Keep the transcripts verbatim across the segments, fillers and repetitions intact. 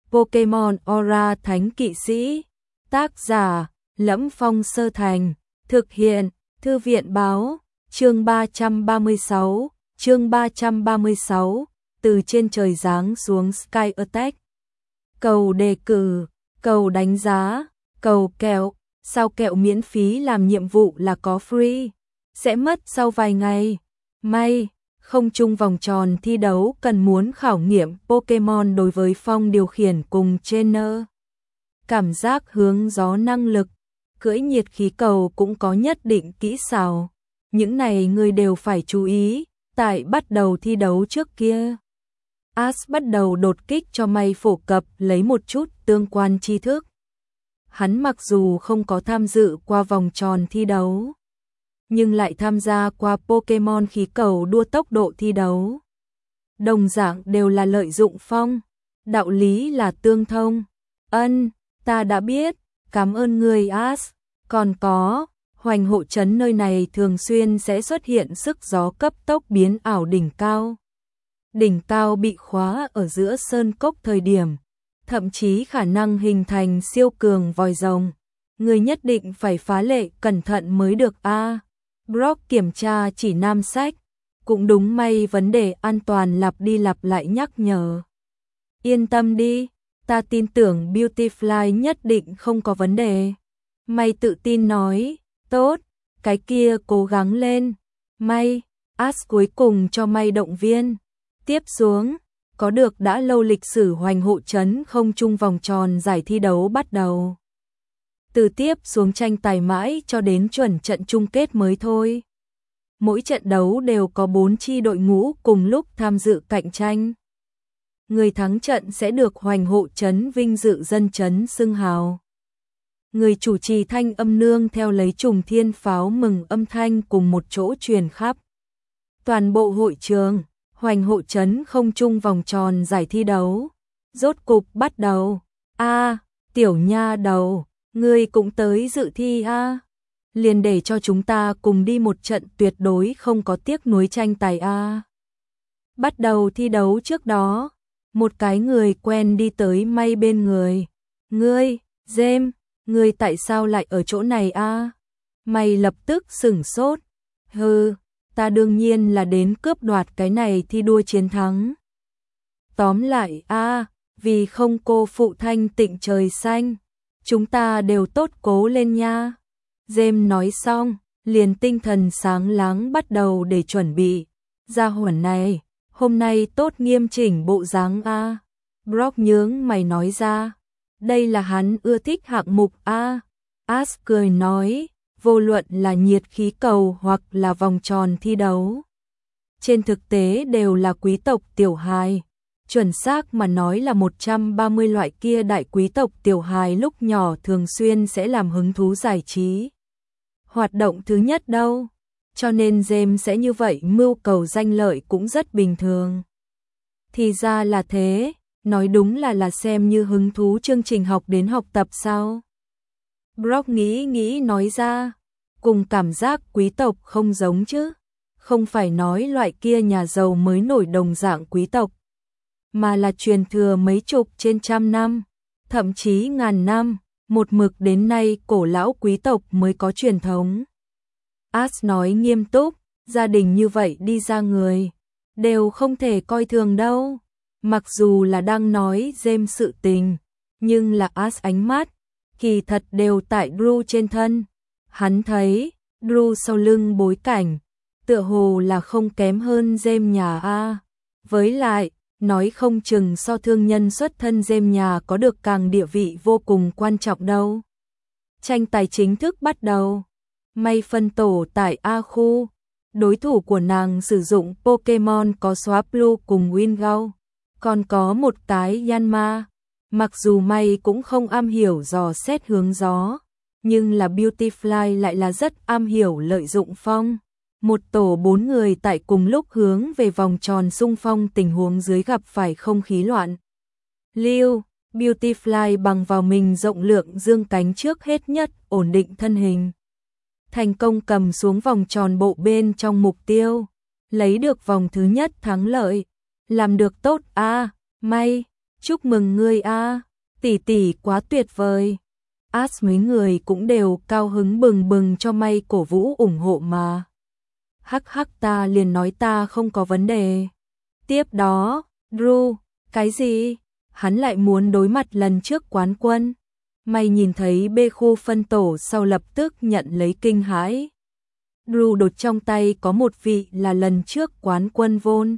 Pokemon Aura Thánh Kỵ Sĩ. Tác giả: Lẫm Phong Sơ Thành. Thực hiện: Thư viện báo. Chương ba trăm ba mươi sáu. Chương ba trăm ba mươi sáu. Từ trên trời giáng xuống Sky Attack. Cầu đề cử, cầu đánh giá, cầu kẹo. Sao kẹo miễn phí làm nhiệm vụ là có free, sẽ mất sau vài ngày. May, không chung vòng tròn thi đấu cần muốn khảo nghiệm Pokemon đối với Phong điều khiển cùng trainer. Cảm giác hướng gió năng lực, cưỡi nhiệt khí cầu cũng có nhất định kỹ xảo. Những này người đều phải chú ý, tại bắt đầu thi đấu trước kia. Ash bắt đầu đột kích cho May phổ cập lấy một chút tương quan tri thức. Hắn mặc dù không có tham dự qua vòng tròn thi đấu, nhưng lại tham gia qua Pokemon khí cầu đua tốc độ thi đấu. Đồng dạng đều là lợi dụng phong, đạo lý là tương thông. Ân, ta đã biết, cảm ơn người Ash. Còn có, hoành hộ trấn nơi này thường xuyên sẽ xuất hiện sức gió cấp tốc biến ảo đỉnh cao. Đỉnh cao bị khóa ở giữa sơn cốc thời điểm, thậm chí khả năng hình thành siêu cường vòi rồng. Người nhất định phải phá lệ cẩn thận mới được a. À, Brock kiểm tra chỉ nam sách, cũng đúng May vấn đề an toàn lặp đi lặp lại nhắc nhở. Yên tâm đi, ta tin tưởng Beautifly nhất định không có vấn đề. May tự tin nói, tốt, cái kia cố gắng lên. May, Ash cuối cùng cho May động viên. Tiếp xuống, có được đã lâu lịch sử hoành hộ trấn không chung vòng tròn giải thi đấu bắt đầu. Từ tiếp xuống tranh tài mãi cho đến chuẩn trận chung kết mới thôi. Mỗi trận đấu đều có bốn chi đội ngũ cùng lúc tham dự cạnh tranh. Người thắng trận sẽ được hoành hộ trấn vinh dự dân trấn xưng hào. Người chủ trì thanh âm nương theo lấy trùng thiên pháo mừng âm thanh cùng một chỗ truyền khắp toàn bộ hội trường. Hoành hộ trấn không chung vòng tròn giải thi đấu rốt cục bắt đầu. A, à, tiểu nha đầu, ngươi cũng tới dự thi a? À? Liền để cho chúng ta cùng đi một trận tuyệt đối không có tiếc nuối tranh tài a. À? Bắt đầu thi đấu trước đó, một cái người quen đi tới May bên người. Ngươi, James, ngươi tại sao lại ở chỗ này a? À? May lập tức sửng sốt. Hừ, ta đương nhiên là đến cướp đoạt cái này thi đua chiến thắng. Tóm lại a, à, vì không cô phụ thanh tịnh trời xanh, chúng ta đều tốt cố lên nha. James nói xong, liền tinh thần sáng láng bắt đầu để chuẩn bị. Gia hỏa này, hôm nay tốt nghiêm chỉnh bộ dáng a. À. Brock nhướng mày nói ra, đây là hắn ưa thích hạng mục a. À. Ash cười nói, vô luận là nhiệt khí cầu hoặc là vòng tròn thi đấu, trên thực tế đều là quý tộc tiểu hài. Chuẩn xác mà nói là một trăm ba mươi loại kia đại quý tộc tiểu hài lúc nhỏ thường xuyên sẽ làm hứng thú giải trí. Hoạt động thứ nhất đâu, cho nên James sẽ như vậy mưu cầu danh lợi cũng rất bình thường. Thì ra là thế, nói đúng là là xem như hứng thú chương trình học đến học tập sao. Brock nghĩ nghĩ nói ra, cùng cảm giác quý tộc không giống chứ, không phải nói loại kia nhà giàu mới nổi đồng dạng quý tộc, mà là truyền thừa mấy chục trên trăm năm, thậm chí ngàn năm, một mực đến nay cổ lão quý tộc mới có truyền thống. Ash nói nghiêm túc, gia đình như vậy đi ra người, đều không thể coi thường đâu. Mặc dù là đang nói James sự tình, nhưng là Ash ánh mắt kỳ thật đều tại Drew trên thân. Hắn thấy Drew sau lưng bối cảnh tựa hồ là không kém hơn James nhà a. Với lại, nói không chừng so thương nhân xuất thân James nhà có được càng địa vị vô cùng quan trọng đâu. Tranh tài chính thức bắt đầu. May phân tổ tại A khu. Đối thủ của nàng sử dụng Pokemon có Swablu cùng Wingull, còn có một cái Yanma. Mặc dù May cũng không am hiểu dò xét hướng gió, nhưng là Beautifly lại là rất am hiểu lợi dụng phong. Một tổ bốn người tại cùng lúc hướng về vòng tròn xung phong tình huống dưới gặp phải không khí loạn. Lưu, Beautifly bằng vào mình rộng lượng dương cánh trước hết nhất ổn định thân hình. Thành công cầm xuống vòng tròn bộ bên trong mục tiêu, lấy được vòng thứ nhất thắng lợi. Làm được tốt a, à, May. Chúc mừng ngươi a, tỷ tỷ quá tuyệt vời. As mấy người cũng đều cao hứng bừng bừng cho May cổ vũ ủng hộ mà. Hắc hắc ta liền nói ta không có vấn đề. Tiếp đó, Drew, cái gì? Hắn lại muốn đối mặt lần trước quán quân. May nhìn thấy bê khu phân tổ sau lập tức nhận lấy kinh hãi. Drew đột trong tay có một vị là lần trước quán quân Vol.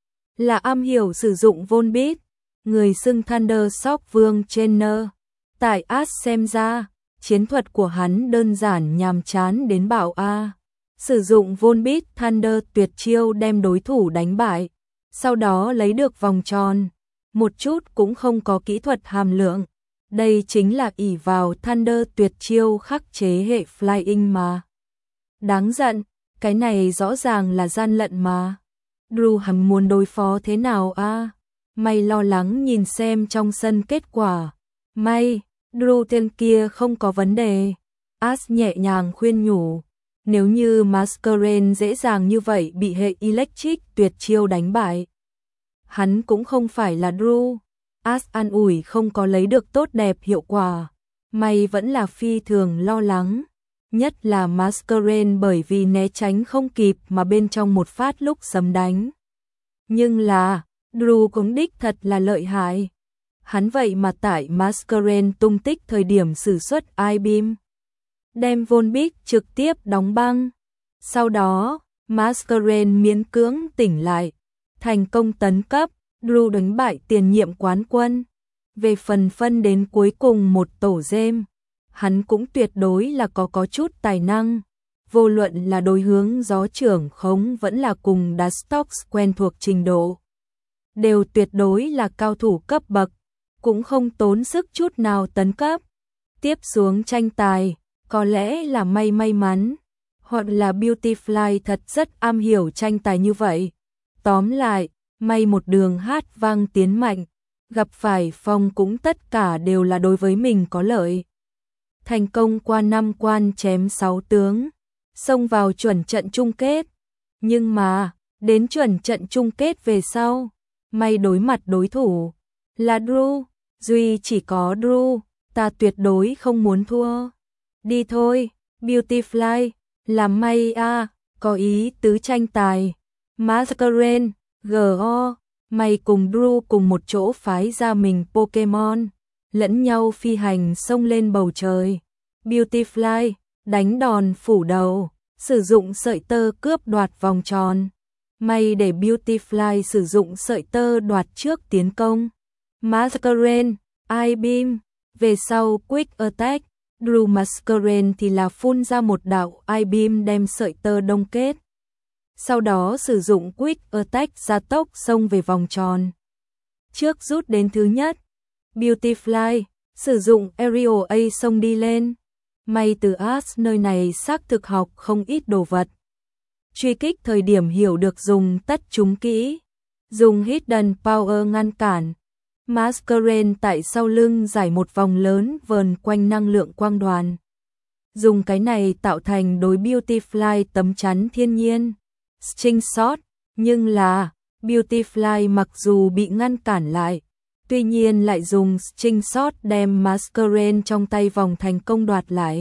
Là am hiểu sử dụng Volbeat, người xưng Thunder Shock Vương Trainer. Tại As xem ra, chiến thuật của hắn đơn giản nhàm chán đến bạo a. Sử dụng Volbeat Thunder tuyệt chiêu đem đối thủ đánh bại, sau đó lấy được vòng tròn, một chút cũng không có kỹ thuật hàm lượng. Đây chính là ỷ vào Thunder tuyệt chiêu khắc chế hệ Flying mà. Đáng giận, cái này rõ ràng là gian lận mà. Drew hắn muốn đối phó thế nào a? May lo lắng nhìn xem trong sân kết quả. May, Drew tên kia không có vấn đề. As nhẹ nhàng khuyên nhủ. Nếu như Masquerade dễ dàng như vậy bị hệ Electric tuyệt chiêu đánh bại, hắn cũng không phải là Drew. As an ủi không có lấy được tốt đẹp hiệu quả. May vẫn là phi thường lo lắng. Nhất là Masquerade bởi vì né tránh không kịp mà bên trong một phát lúc sấm đánh. Nhưng là, Drew cũng đích thật là lợi hại. Hắn vậy mà tại Masquerade tung tích thời điểm sử xuất I-Beam, đem Volbeat trực tiếp đóng băng. Sau đó, Masquerade miễn cưỡng tỉnh lại, thành công tấn cấp, Drew đánh bại tiền nhiệm quán quân. Về phần phân đến cuối cùng một tổ gem, hắn cũng tuyệt đối là có có chút tài năng. Vô luận là đối hướng gió trưởng khống vẫn là cùng Dastox quen thuộc trình độ, đều tuyệt đối là cao thủ cấp bậc, cũng không tốn sức chút nào tấn cấp. Tiếp xuống tranh tài, có lẽ là May may mắn, hoặc là Beautyfly thật rất am hiểu tranh tài như vậy. Tóm lại, May một đường hát vang tiến mạnh, gặp phải Phong cũng tất cả đều là đối với mình có lợi. Thành công qua năm quan chém sáu tướng, xông vào chuẩn trận chung kết. Nhưng mà, đến chuẩn trận chung kết về sau, May đối mặt đối thủ là Drew. Duy chỉ có Drew, ta tuyệt đối không muốn thua. Đi thôi, Beautyfly, làm May a, có ý tứ tranh tài. Masquerade, giê o, May cùng Drew cùng một chỗ phái ra mình Pokemon, lẫn nhau phi hành xông lên bầu trời. Beautyfly, đánh đòn phủ đầu, sử dụng sợi tơ cướp đoạt vòng tròn. May để Beautyfly sử dụng sợi tơ đoạt trước tiến công. Masquerade, I-Beam, về sau Quick Attack, Drew Masquerade thì là phun ra một đạo I-Beam đem sợi tơ đông kết. Sau đó sử dụng Quick Attack gia tốc xông về vòng tròn. Trước rút đến thứ nhất, Beautyfly, sử dụng Aerial A xông đi lên. May từ As nơi này xác thực học không ít đồ vật. Truy kích thời điểm hiểu được dùng tất chúng kỹ, dùng Hidden Power ngăn cản. Masquerade tại sau lưng giải một vòng lớn vờn quanh năng lượng quang đoàn. Dùng cái này tạo thành đối Beautyfly tấm chắn thiên nhiên. String Shot, nhưng là, Beautyfly mặc dù bị ngăn cản lại, tuy nhiên lại dùng String Shot đem Masquerade trong tay vòng thành công đoạt lại.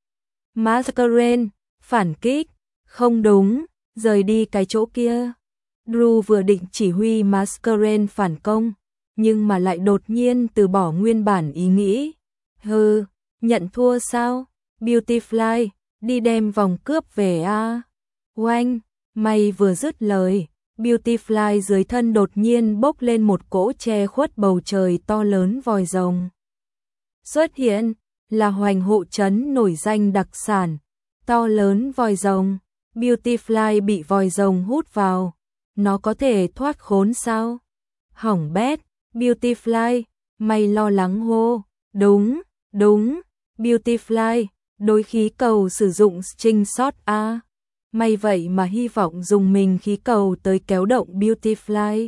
Masquerade, phản kích, không đúng, rời đi cái chỗ kia. Drew vừa định chỉ huy Masquerade phản công, nhưng mà lại đột nhiên từ bỏ nguyên bản ý nghĩ. Hừ, nhận thua sao? Beautyfly, đi đem vòng cướp về a. Oanh, May vừa dứt lời, Beautyfly dưới thân đột nhiên bốc lên một cỗ che khuất bầu trời to lớn vòi rồng. Xuất hiện là hoành hộ trấn nổi danh đặc sản, to lớn vòi rồng. Beautyfly bị vòi rồng hút vào, nó có thể thoát khốn sao? Hỏng bét, Beautyfly, May lo lắng hô. Đúng, đúng, Beautyfly, đối khí cầu sử dụng String Shot a. May vậy mà hy vọng dùng mình khí cầu tới kéo động Beautyfly.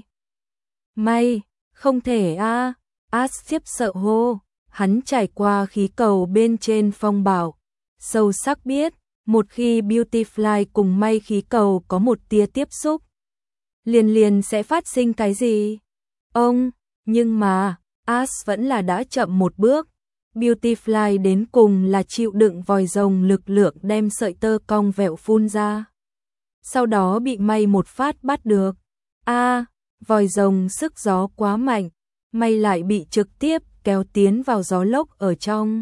May, không thể a. As khiếp sợ hô, hắn trải qua khí cầu bên trên phong bảo, sâu sắc biết, một khi Beautyfly cùng May khí cầu có một tia tiếp xúc, liền liền sẽ phát sinh cái gì? Ông, nhưng mà, Ash vẫn là đã chậm một bước. Beautyfly đến cùng là chịu đựng vòi rồng lực lượng đem sợi tơ cong vẹo phun ra. Sau đó bị May một phát bắt được. A, à, vòi rồng sức gió quá mạnh, May lại bị trực tiếp kéo tiến vào gió lốc ở trong.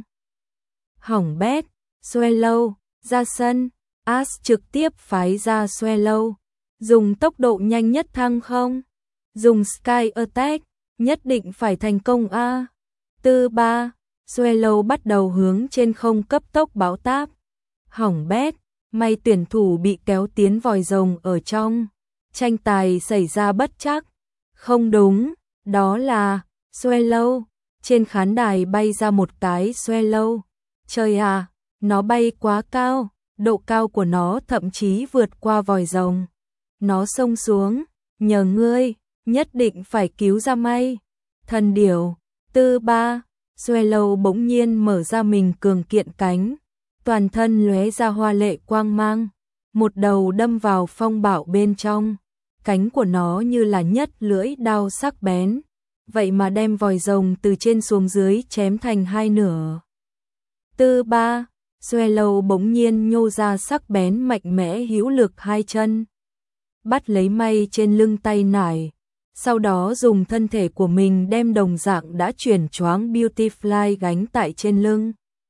Hỏng bét, Swallow, ra sân, Ash trực tiếp phái ra Swallow. Dùng tốc độ nhanh nhất thăng không? Dùng Sky Attack, nhất định phải thành công a. Tư ba, Swallow bắt đầu hướng trên không cấp tốc báo táp. Hỏng bét, May tuyển thủ bị kéo tiến vòi rồng ở trong. Tranh tài xảy ra bất trắc. Không đúng, đó là Swallow. Trên khán đài bay ra một cái Swallow. Trời à, nó bay quá cao, độ cao của nó thậm chí vượt qua vòi rồng. Nó xông xuống, nhờ ngươi, nhất định phải cứu ra May. Thần điểu, tư ba, Swallow bỗng nhiên mở ra mình cường kiện cánh, toàn thân lóe ra hoa lệ quang mang, một đầu đâm vào phong bạo bên trong. Cánh của nó như là nhất lưỡi đao sắc bén, vậy mà đem vòi rồng từ trên xuống dưới chém thành hai nửa. Tư ba, Swallow bỗng nhiên nhô ra sắc bén mạnh mẽ hữu lực hai chân, bắt lấy May trên lưng tay nải, sau đó dùng thân thể của mình đem đồng dạng đã chuyển choáng Beautyfly gánh tại trên lưng,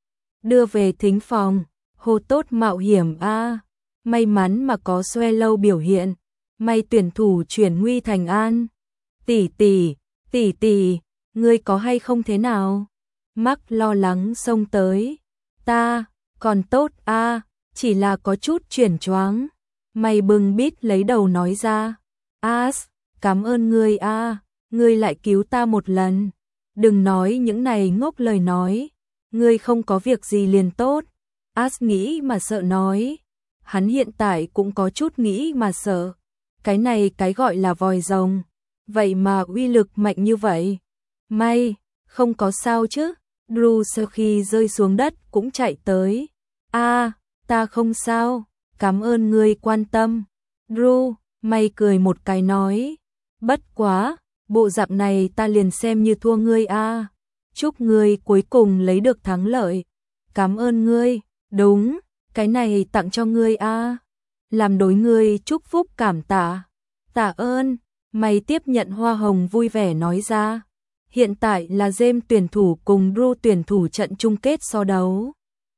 đưa về thính phòng. Hô tốt mạo hiểm a, à. May mắn mà có Swallow biểu hiện, May tuyển thủ chuyển nguy thành an. Tỷ tỷ, tỷ tỷ, ngươi có hay không thế nào? Mark lo lắng xông tới. Ta, còn tốt a, à, chỉ là có chút chuyển choáng. May bưng bít lấy đầu nói ra. Ash, cảm ơn ngươi a, à, ngươi lại cứu ta một lần. Đừng nói những này ngốc lời nói. Ngươi không có việc gì liền tốt. Ash nghĩ mà sợ nói. Hắn hiện tại cũng có chút nghĩ mà sợ. Cái này cái gọi là vòi rồng, vậy mà uy lực mạnh như vậy. May, không có sao chứ. Drew sau khi rơi xuống đất cũng chạy tới. A, à, ta không sao, cảm ơn ngươi quan tâm. Drew, May cười một cái nói. Bất quá, bộ dạng này ta liền xem như thua ngươi a. À. Chúc ngươi cuối cùng lấy được thắng lợi. Cảm ơn ngươi, đúng, cái này tặng cho ngươi a. À. Làm đối ngươi chúc phúc cảm tạ. Tạ ơn, May tiếp nhận hoa hồng vui vẻ nói ra. Hiện tại là James tuyển thủ cùng Drew tuyển thủ trận chung kết so đấu.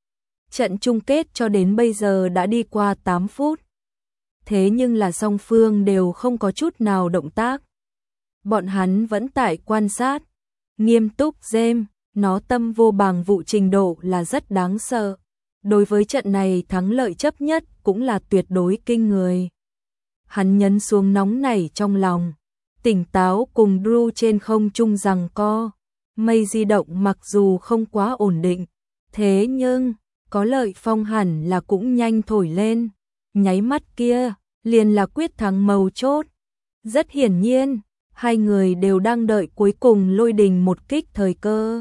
Trận chung kết cho đến bây giờ đã đi qua tám phút. Thế nhưng là song phương đều không có chút nào động tác. Bọn hắn vẫn tại quan sát. Nghiêm túc James, nó tâm vô bàng vụ trình độ là rất đáng sợ. Đối với trận này thắng lợi chấp nhất cũng là tuyệt đối kinh người. Hắn nhấn xuống nóng nảy trong lòng. Tỉnh táo cùng Drew trên không trung giằng co. Mây di động mặc dù không quá ổn định, thế nhưng có lợi phong hẳn là cũng nhanh thổi lên. Nháy mắt kia, liền là quyết thắng mấu chốt. Rất hiển nhiên, hai người đều đang đợi cuối cùng lôi đình một kích thời cơ.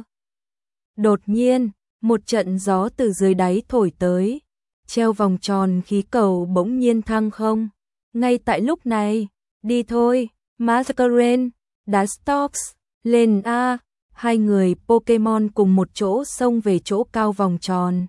Đột nhiên, một trận gió từ dưới đáy thổi tới, treo vòng tròn khí cầu bỗng nhiên thăng không. Ngay tại lúc này, đi thôi, Masquerain, Dustox, lên a, hai người Pokemon cùng một chỗ xông về chỗ cao vòng tròn.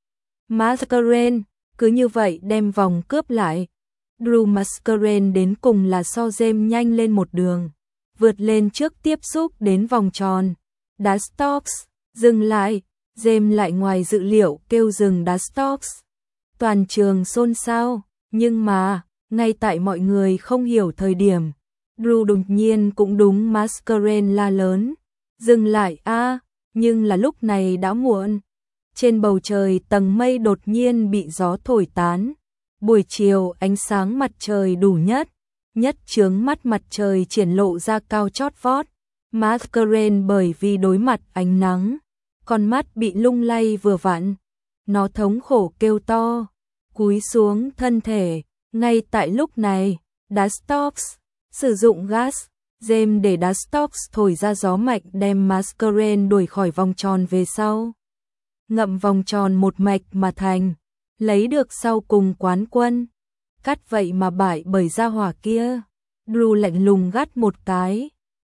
Masquerain, cứ như vậy đem vòng cướp lại. Drew Masquerain đến cùng là so James nhanh lên một đường, vượt lên trước tiếp xúc đến vòng tròn. Dustox, dừng lại, James lại ngoài dự liệu kêu dừng Dustox. Toàn trường xôn xao, nhưng mà, ngay tại mọi người không hiểu thời điểm, Drew đột nhiên cũng đúng Masquerain la lớn. Dừng lại a, à, nhưng là lúc này đã muộn. Trên bầu trời tầng mây đột nhiên bị gió thổi tán. Buổi chiều ánh sáng mặt trời đủ nhất, nhất chướng mắt mặt trời triển lộ ra cao chót vót. Masquerain bởi vì đối mặt ánh nắng, con mắt bị lung lay vừa vặn. Nó thống khổ kêu to, cúi xuống thân thể. Ngay tại lúc này, Dustox sử dụng gas, James để Dustox thổi ra gió mạnh đem Masquerain đuổi khỏi vòng tròn về sau. Ngậm vòng tròn một mạch mà thành, lấy được sau cùng quán quân. Cắt vậy mà bại bởi gia hỏa kia. Drew lạnh lùng gắt một cái.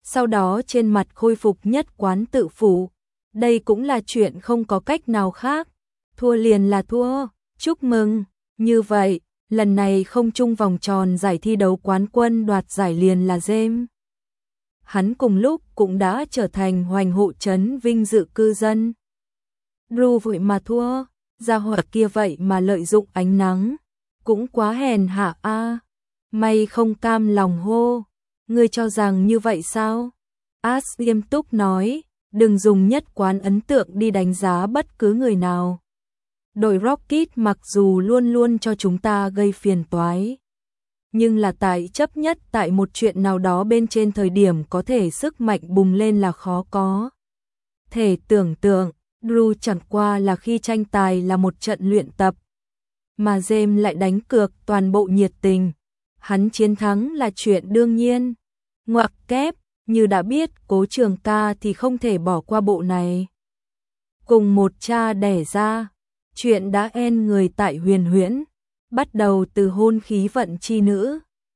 sau đó trên mặt khôi phục nhất quán tự phụ. Đây cũng là chuyện không có cách nào khác, thua liền là thua, chúc mừng. Như vậy, lần này không chung vòng tròn giải thi đấu quán quân đoạt giải liền là James. Hắn cùng lúc cũng đã trở thành hoành hộ trấn vinh dự cư dân. Drew vội mà thua, gia hỏa kia vậy mà lợi dụng ánh nắng, cũng quá hèn hạ a. À. May không cam lòng hô, ngươi cho rằng như vậy sao? Ash nghiêm túc nói, đừng dùng nhất quán ấn tượng đi đánh giá bất cứ người nào. Đội Rocket mặc dù luôn luôn cho chúng ta gây phiền toái, nhưng là tại chấp nhất tại một chuyện nào đó bên trên thời điểm có thể sức mạnh bùng lên là khó có thể tưởng tượng. Drew chẳng qua là khi tranh tài là một trận luyện tập, mà James lại đánh cược toàn bộ nhiệt tình. Hắn chiến thắng là chuyện đương nhiên. Ngoặc kép, như đã biết Cố Trường Ca thì không thể bỏ qua bộ này. Cùng một cha đẻ ra, chuyện đã en người tại Huyền Huyễn, bắt đầu từ hôn khí vận chi nữ.